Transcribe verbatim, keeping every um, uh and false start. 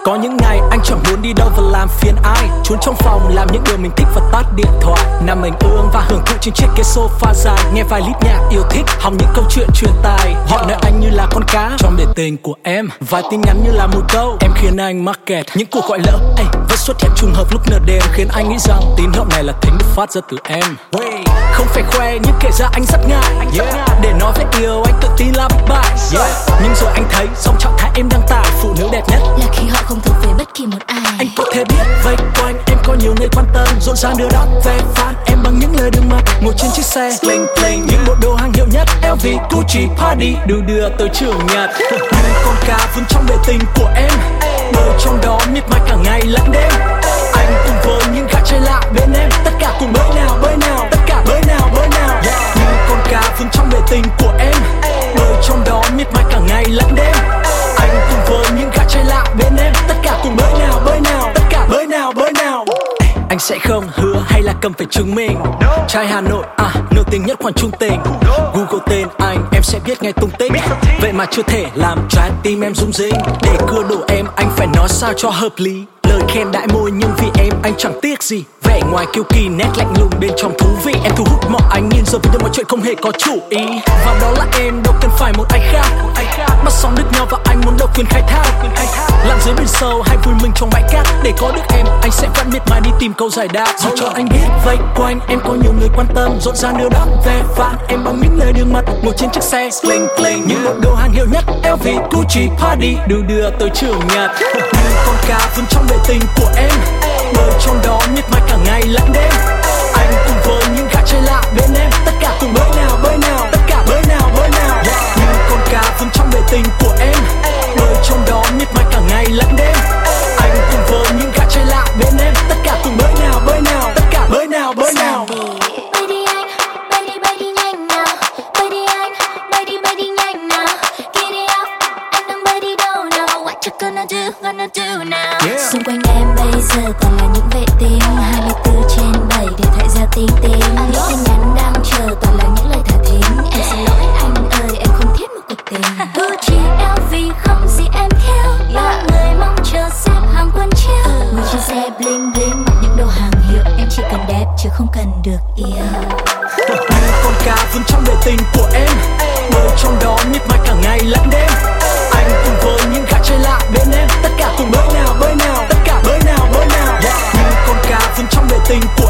Có những ngày anh chẳng muốn đi đâu và làm phiền ai, trốn trong phòng làm những điều mình thích và tắt điện thoại, nằm mình ương và hưởng thụ trên chiếc ghế sofa dài, nghe vài lít nhạc yêu thích, hòng những câu chuyện truyền tai. Họ nói anh như là con cá trong bể tình của em, vài tin nhắn như là mùi câu em khiến anh mắc kẹt. Những cuộc gọi lỡ ấy vẫn xuất hiện trùng hợp lúc nửa đêm, khiến anh nghĩ rằng tín hiệu này là thính được phát ra từ em. Không phải khoe nhưng kể ra anh rất ngại, yeah. Để nói về yêu anh tự tin là bất bại, yeah. Nhưng rồi anh thấy trong trạng thái em đăng tải, phụ nữ đẹp nhất là khi họ không thuộc về bất kỳ một ai. Anh có thể biết vây quanh em có nhiều người quan tâm, rộn ràng đưa đón về fan em bằng những lời đường mật, ngồi trên chiếc xe bling bling những bộ đồ hàng hiệu nhất, lờ vê, Gucci, Party đưa đưa tới trường nhật. Như con cá vươn trong bể tình của em, bơi trong đó miệt mài cả ngày lẫn đêm. Anh cùng với những gã trai lạ bên em, tất cả cùng bơi nào bơi nào, tất cả bơi nào bơi nào. Như con cá vươn trong bể tình của em, bơi trong đó miệt mài cả ngày lẫn đêm. Anh cùng với những gã trai lạ bên em, tất cả cùng bơi nào bơi nào, tất cả bơi nào bơi nào. Anh sẽ không hứa hay là cần phải chứng minh, trai Hà Nội à nổi tiếng nhất khoản trung tình. Google tên anh em sẽ biết ngay tung tích, vậy mà chưa thể làm trái tim em rung rinh. Để cưa đổ em anh phải nói sao cho hợp lý, lời khen đại môi nhưng vì em anh chẳng tiếc gì. Vẻ ngoài kiêu kỳ nét lạnh lùng bên trong thú vị, em thu hút mọi ánh nhìn giờ vì mọi chuyện không hề có chủ ý. Và đó là em đâu cần phải một ai khác, bắt sóng đứt nhau và anh muốn độc quyền khai thác. Lặn dưới biển sâu hay vui mình trong bãi cát, để có được em anh sẽ vẫn miệt mài đi tìm câu giải đáp. Dù cho anh biết vây quanh em có nhiều người quan tâm, rộn ràng đưa đón về fan em bằng những lời đường mật, ngồi trên chiếc xe bling bling những bộ đồ hàng hiệu nhất, lờ vê, Gucci, Party đưa đưa tới trường nhật. Như con cá vươn trong bể tình của em, bơi trong đó miệt mài cả ngày lẫn đêm. Anh cùng với những gã trai lạ bên em, tất cả cùng bơi nào bơi nào, tất cả bơi nào bơi nào. Như con cá vươn trong bể tình của em, bơi trong đó miệt mài cả ngày lẫn đêm. Anh cùng với những gã trai lạ bên em, tất cả cùng bơi nào bơi nào, tất cả bơi nào bơi nào. Bơi đi anh, bơi đi bơi đi nhanh nào, bơi đi anh, bơi đi bơi đi nhanh nào. Get it up, anh đang bơi đi đâu nào? What you gonna do, gonna do now? Yeah. Xung quanh em bây giờ toàn là những vệ tinh, hai mươi bốn trên bảy điện thoại ra tinh tinh. Những tin nhắn đang chờ toàn là những lời thả thính. Em xin lỗi anh ơi, em không thiết một cuộc tình. Gucci, lờ vê không gì em thiếu, mọi người mong chờ xếp hàng quân chiếu. Ngồi trên xe bling bling mặc những đồ hàng hiệu, em chỉ cần đẹp chứ không cần được yêu. Như con cá vươn trong bể tình của em, bơi trong đó miệt mài cả ngày lẫn đêm. Anh cùng với những gã trai lạ bên em, tất cả cùng bơi nào bơi nào, tất cả bơi nào bơi nào. Như con cá vươn trong bể tình của